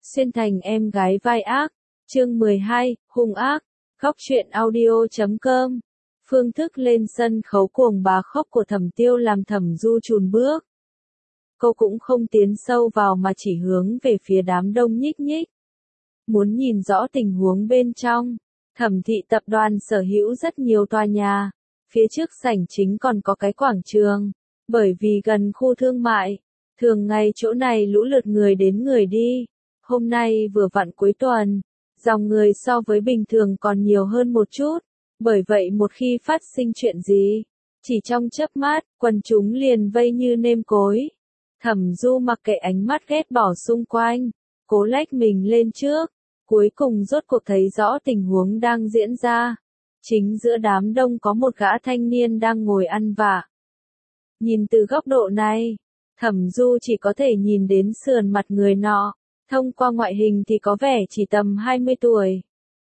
Xuyên thành em gái vai ác, chương 12, hung ác, góc truyện audio.com. Phương thức lên sân khấu cuồng bá khóc của Thẩm Tiêu làm Thẩm Du chùn bước. Cô cũng không tiến sâu vào mà chỉ hướng về phía đám đông nhích nhích. Muốn nhìn rõ tình huống bên trong, Thẩm thị tập đoàn sở hữu rất nhiều tòa nhà, phía trước sảnh chính còn có cái quảng trường, bởi vì gần khu thương mại, thường ngày chỗ này lũ lượt người đến người đi. Hôm nay vừa vặn cuối tuần, dòng người so với bình thường còn nhiều hơn một chút, bởi vậy một khi phát sinh chuyện gì, chỉ trong chớp mắt, quần chúng liền vây như nêm cối. Thẩm Du mặc kệ ánh mắt ghét bỏ xung quanh, cố lách mình lên trước, cuối cùng rốt cuộc thấy rõ tình huống đang diễn ra. Chính giữa đám đông có một gã thanh niên đang ngồi ăn vạ. Nhìn từ góc độ này, Thẩm Du chỉ có thể nhìn đến sườn mặt người nọ. Thông qua ngoại hình thì có vẻ chỉ tầm 20 tuổi.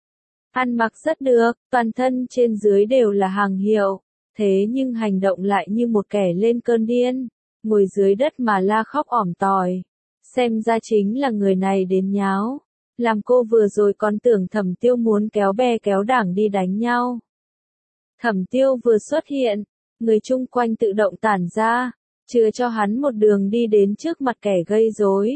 Ăn mặc rất được, toàn thân trên dưới đều là hàng hiệu, thế nhưng hành động lại như một kẻ lên cơn điên, ngồi dưới đất mà la khóc ỏm tỏi. Xem ra chính là người này đến nháo, làm cô vừa rồi còn tưởng Thẩm Tiêu muốn kéo bè kéo đảng đi đánh nhau. Thẩm Tiêu vừa xuất hiện, người chung quanh tự động tản ra, chừa cho hắn một đường đi đến trước mặt kẻ gây rối.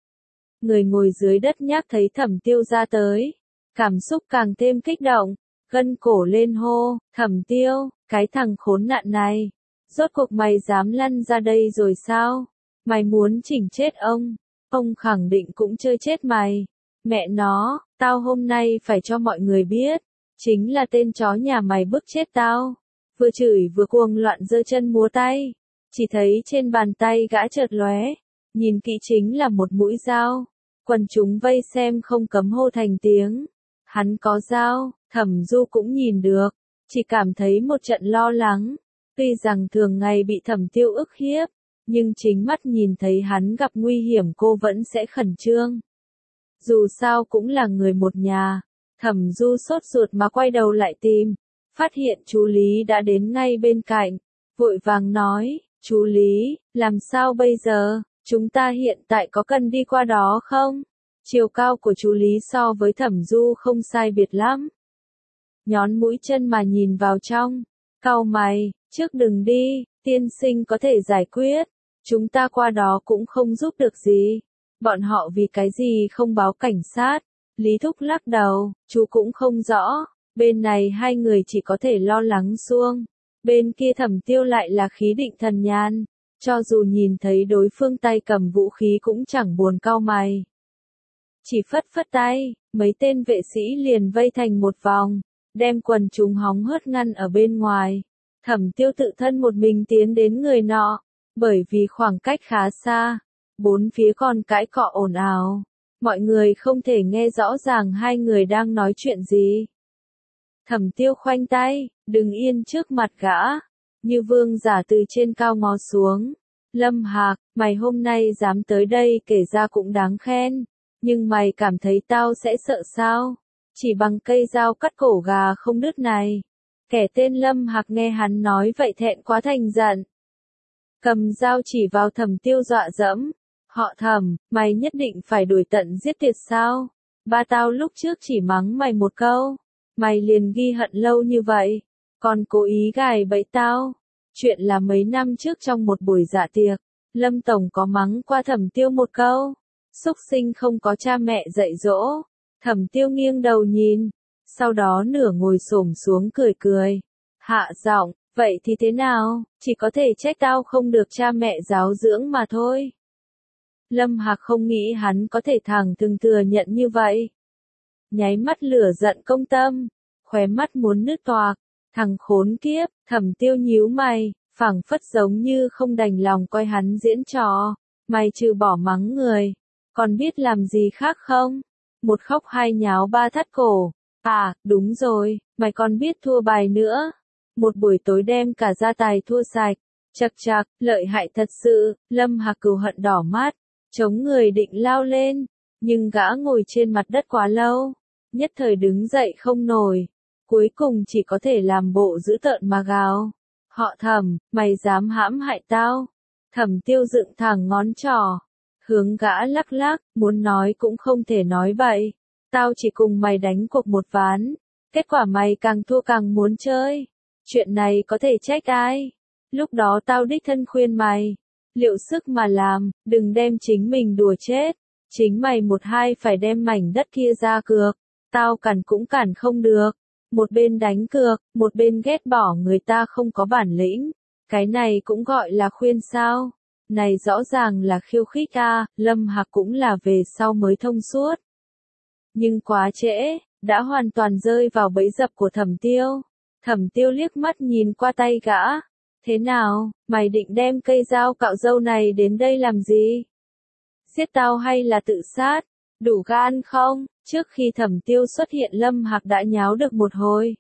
Người ngồi dưới đất nhác thấy Thẩm Tiêu ra tới, cảm xúc càng thêm kích động, gân cổ lên hô, Thẩm Tiêu, cái thằng khốn nạn này, rốt cuộc mày dám lăn ra đây rồi sao? Mày muốn chỉnh chết ông khẳng định cũng chơi chết mày. Mẹ nó, tao hôm nay phải cho mọi người biết, chính là tên chó nhà mày bức chết tao. Vừa chửi vừa cuồng loạn giơ chân múa tay, chỉ thấy trên bàn tay gã chợt lóe. Nhìn kỹ chính là một mũi dao, quần chúng vây xem không cấm hô thành tiếng. Hắn có dao, Thẩm Du cũng nhìn được, chỉ cảm thấy một trận lo lắng. Tuy rằng thường ngày bị Thẩm Tiêu ức hiếp, nhưng chính mắt nhìn thấy hắn gặp nguy hiểm cô vẫn sẽ khẩn trương. Dù sao cũng là người một nhà, Thẩm Du sốt ruột mà quay đầu lại tìm, phát hiện chú Lý đã đến ngay bên cạnh, vội vàng nói, chú Lý, làm sao bây giờ? Chúng ta hiện tại có cần đi qua đó không? Chiều cao của chú Lý so với Thẩm Du không sai biệt lắm. Nhón mũi chân mà nhìn vào trong, cau mày, trước đừng đi, tiên sinh có thể giải quyết. Chúng ta qua đó cũng không giúp được gì. Bọn họ vì cái gì không báo cảnh sát? Lý Thúc lắc đầu, chú cũng không rõ. Bên này hai người chỉ có thể lo lắng xuông. Bên kia Thẩm Tiêu lại là khí định thần nhàn. Cho dù nhìn thấy đối phương tay cầm vũ khí cũng chẳng buồn cau mày. Chỉ phất phất tay, mấy tên vệ sĩ liền vây thành một vòng, đem quần chúng hóng hớt ngăn ở bên ngoài. Thẩm Tiêu tự thân một mình tiến đến người nọ, bởi vì khoảng cách khá xa, bốn phía còn cãi cọ ồn ào. Mọi người không thể nghe rõ ràng hai người đang nói chuyện gì. Thẩm Tiêu khoanh tay, đứng yên trước mặt gã. Như vương giả từ trên cao ngó xuống. Lâm Hạc, mày hôm nay dám tới đây kể ra cũng đáng khen. Nhưng mày cảm thấy tao sẽ sợ sao? Chỉ bằng cây dao cắt cổ gà không đứt này. Kẻ tên Lâm Hạc nghe hắn nói vậy thẹn quá thành giận. Cầm dao chỉ vào Thẩm Tiêu dọa dẫm. Họ Thẩm, mày nhất định phải đuổi tận giết tuyệt sao? Ba tao lúc trước chỉ mắng mày một câu. Mày liền ghi hận lâu như vậy. Còn cố ý gài bẫy tao. Chuyện là mấy năm trước trong một buổi dạ tiệc, Lâm Tổng có mắng qua Thẩm Tiêu một câu. Súc sinh không có cha mẹ dạy dỗ. Thẩm Tiêu nghiêng đầu nhìn, sau đó nửa ngồi xổm xuống cười cười. Hạ giọng, vậy thì thế nào, chỉ có thể trách tao không được cha mẹ giáo dưỡng mà thôi. Lâm Hạc không nghĩ hắn có thể thẳng thừng thừa nhận như vậy. Nháy mắt lửa giận công tâm, khóe mắt muốn nứt toạc. Thằng khốn kiếp, Thẩm Tiêu nhíu mày, phảng phất giống như không đành lòng coi hắn diễn trò. Mày trừ bỏ mắng người, còn biết làm gì khác không? Một khóc hai nháo ba thắt cổ. À, đúng rồi, mày còn biết thua bài nữa. Một buổi tối đem cả gia tài thua sạch. Chậc chậc, lợi hại thật sự. Lâm Hạc cừu hận đỏ mắt, chống người định lao lên, nhưng gã ngồi trên mặt đất quá lâu, nhất thời đứng dậy không nổi. Cuối cùng chỉ có thể làm bộ dữ tợn mà gào. Họ Thẩm, mày dám hãm hại tao? Thẩm Tiêu dựng thẳng ngón trỏ. Hướng gã lắc lắc, muốn nói cũng không thể nói bậy. Tao chỉ cùng mày đánh cuộc một ván. Kết quả mày càng thua càng muốn chơi. Chuyện này có thể trách ai? Lúc đó tao đích thân khuyên mày. Liệu sức mà làm, đừng đem chính mình đùa chết. Chính mày một hai phải đem mảnh đất kia ra cược. Tao cản cũng cản không được. Một bên đánh cược, một bên ghét bỏ người ta không có bản lĩnh. Cái này cũng gọi là khuyên sao? Này rõ ràng là khiêu khích a, Lâm Hạc cũng là về sau mới thông suốt. Nhưng quá trễ, đã hoàn toàn rơi vào bẫy dập của Thẩm Tiêu. Thẩm Tiêu liếc mắt nhìn qua tay gã. Thế nào, mày định đem cây dao cạo râu này đến đây làm gì? Giết tao hay là tự sát? Đủ gan không? Trước khi Thẩm Tiêu xuất hiện Lâm Hạc đã nháo được một hồi.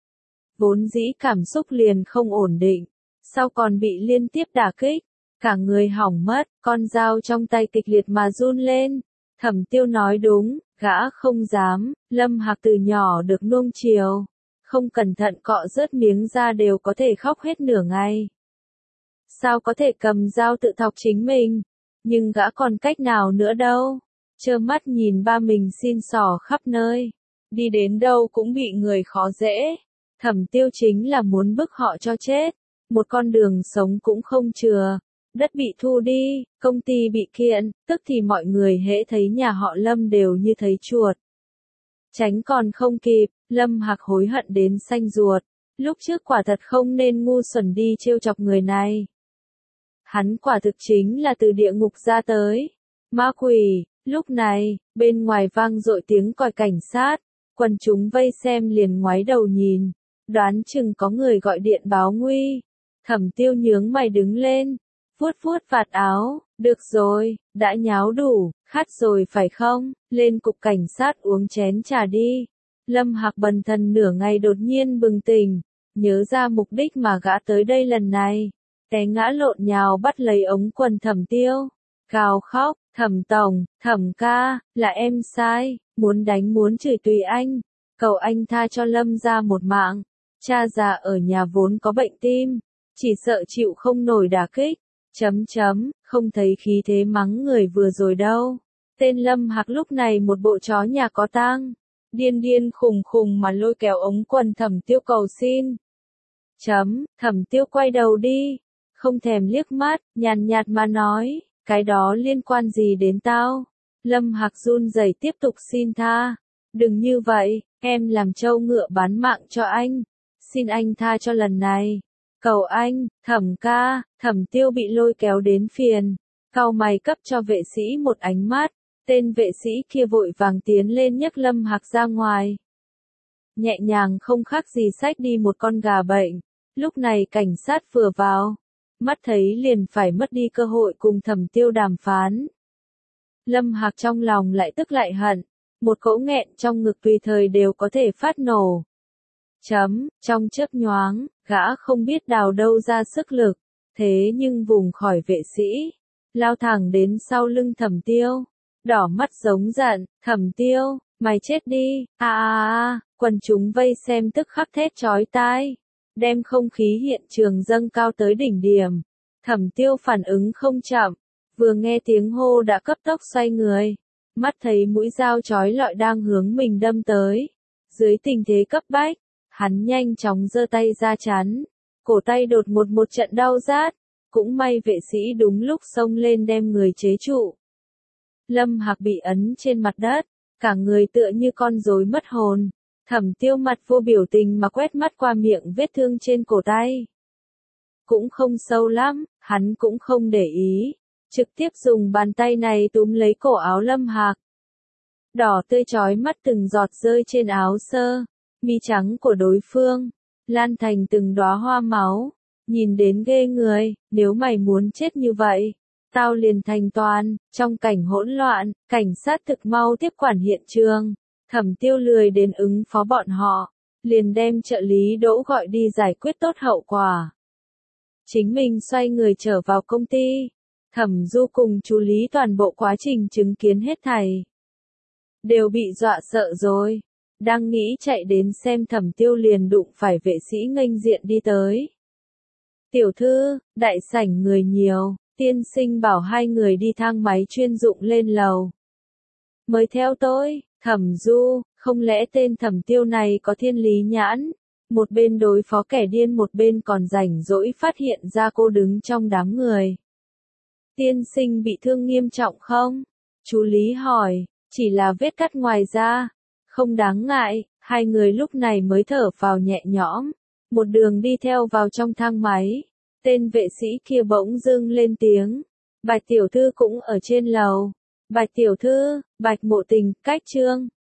Vốn dĩ cảm xúc liền không ổn định, sau còn bị liên tiếp đả kích, cả người hỏng mất, con dao trong tay kịch liệt mà run lên. Thẩm Tiêu nói đúng, gã không dám, Lâm Hạc từ nhỏ được nuông chiều, không cẩn thận cọ rớt miếng da đều có thể khóc hết nửa ngày. Sao có thể cầm dao tự thọc chính mình? Nhưng gã còn cách nào nữa đâu. Trơ mắt nhìn ba mình xin xỏ khắp nơi. Đi đến đâu cũng bị người khó dễ. Thẩm Tiêu chính là muốn bức họ cho chết. Một con đường sống cũng không chừa. Đất bị thu đi, công ty bị kiện, tức thì mọi người hễ thấy nhà họ Lâm đều như thấy chuột. Tránh còn không kịp, Lâm Hạc hối hận đến xanh ruột. Lúc trước quả thật không nên ngu xuẩn đi trêu chọc người này. Hắn quả thực chính là từ địa ngục ra tới. Ma quỷ, lúc này, bên ngoài vang dội tiếng còi cảnh sát. Quần chúng vây xem liền ngoái đầu nhìn. Đoán chừng có người gọi điện báo nguy. Thẩm Tiêu nhướng mày đứng lên. Vuốt vuốt vạt áo, được rồi, đã nháo đủ, khát rồi phải không, lên cục cảnh sát uống chén trà đi. Lâm Hạc bần thần nửa ngày đột nhiên bừng tỉnh, nhớ ra mục đích mà gã tới đây lần này. Té ngã lộn nhào bắt lấy ống quần Thẩm Tiêu, gào khóc, Thẩm tổng, Thẩm ca, là em sai, muốn đánh muốn chửi tùy anh, cầu anh tha cho Lâm ra một mạng. Cha già ở nhà vốn có bệnh tim, chỉ sợ chịu không nổi đả kích. Không thấy khí thế mắng người vừa rồi đâu. Tên Lâm Hạc lúc này một bộ chó nhà có tang, điên điên khùng khùng mà lôi kéo ống quần Thẩm Tiêu cầu xin. Thẩm Tiêu quay đầu đi, không thèm liếc mắt, nhàn nhạt mà nói, cái đó liên quan gì đến tao? Lâm Hạc run rẩy tiếp tục xin tha. Đừng như vậy, em làm trâu ngựa bán mạng cho anh. Xin anh tha cho lần này. Cầu anh, Thẩm ca, Thẩm Tiêu bị lôi kéo đến phiền. Cau mày cấp cho vệ sĩ một ánh mắt. Tên vệ sĩ kia vội vàng tiến lên nhấc Lâm Hạc ra ngoài. Nhẹ nhàng không khác gì xách đi một con gà bệnh. Lúc này cảnh sát vừa vào. Mắt thấy liền phải mất đi cơ hội cùng Thẩm Tiêu đàm phán. Lâm Hạc trong lòng lại tức lại hận. Một cỗ nghẹn trong ngực tùy thời đều có thể phát nổ. Trong chớp nhoáng, gã không biết đào đâu ra sức lực, thế nhưng vùng khỏi vệ sĩ, lao thẳng đến sau lưng Thẩm Tiêu, đỏ mắt giống giận, Thẩm Tiêu, mày chết đi, quần chúng vây xem tức khắc thét chói tai, đem không khí hiện trường dâng cao tới đỉnh điểm. Thẩm Tiêu phản ứng không chậm, vừa nghe tiếng hô đã cấp tốc xoay người, mắt thấy mũi dao chói lọi đang hướng mình đâm tới, dưới tình thế cấp bách. Hắn nhanh chóng giơ tay ra chắn, cổ tay đột ngột một trận đau rát, cũng may vệ sĩ đúng lúc xông lên đem người chế trụ. Lâm Hạc bị ấn trên mặt đất, cả người tựa như con rối mất hồn, Thẩm Tiêu mặt vô biểu tình mà quét mắt qua miệng vết thương trên cổ tay. Cũng không sâu lắm, hắn cũng không để ý, trực tiếp dùng bàn tay này túm lấy cổ áo Lâm Hạc. Đỏ tươi chói mắt từng giọt rơi trên áo sơ mi trắng của đối phương, lan thành từng đóa hoa máu, nhìn đến ghê người, nếu mày muốn chết như vậy, tao liền thành toàn. Trong cảnh hỗn loạn, cảnh sát thực mau tiếp quản hiện trường, Thẩm Tiêu lười đến ứng phó bọn họ, liền đem trợ lý Đỗ gọi đi giải quyết tốt hậu quả. Chính mình xoay người trở vào công ty, Thẩm Du cùng chú lý toàn bộ quá trình chứng kiến hết thảy. Đều bị dọa sợ rồi. Đang nghĩ chạy đến xem Thẩm Tiêu liền đụng phải vệ sĩ nghênh diện đi tới. Tiểu thư, đại sảnh người nhiều, Tiên sinh bảo hai người đi thang máy chuyên dụng lên lầu. Mới theo tôi, Thẩm Du, không lẽ tên Thẩm Tiêu này có thiên lý nhãn, một bên đối phó kẻ điên một bên còn rảnh rỗi phát hiện ra cô đứng trong đám người. Tiên sinh bị thương nghiêm trọng không? Chú Lý hỏi, chỉ là vết cắt ngoài da, không đáng ngại, hai người lúc này mới thở phào nhẹ nhõm, một đường đi theo vào trong thang máy. Tên vệ sĩ kia bỗng dưng lên tiếng, Bạch tiểu thư cũng ở trên lầu. Bạch tiểu thư, Bạch Mộ Tình, cách Trương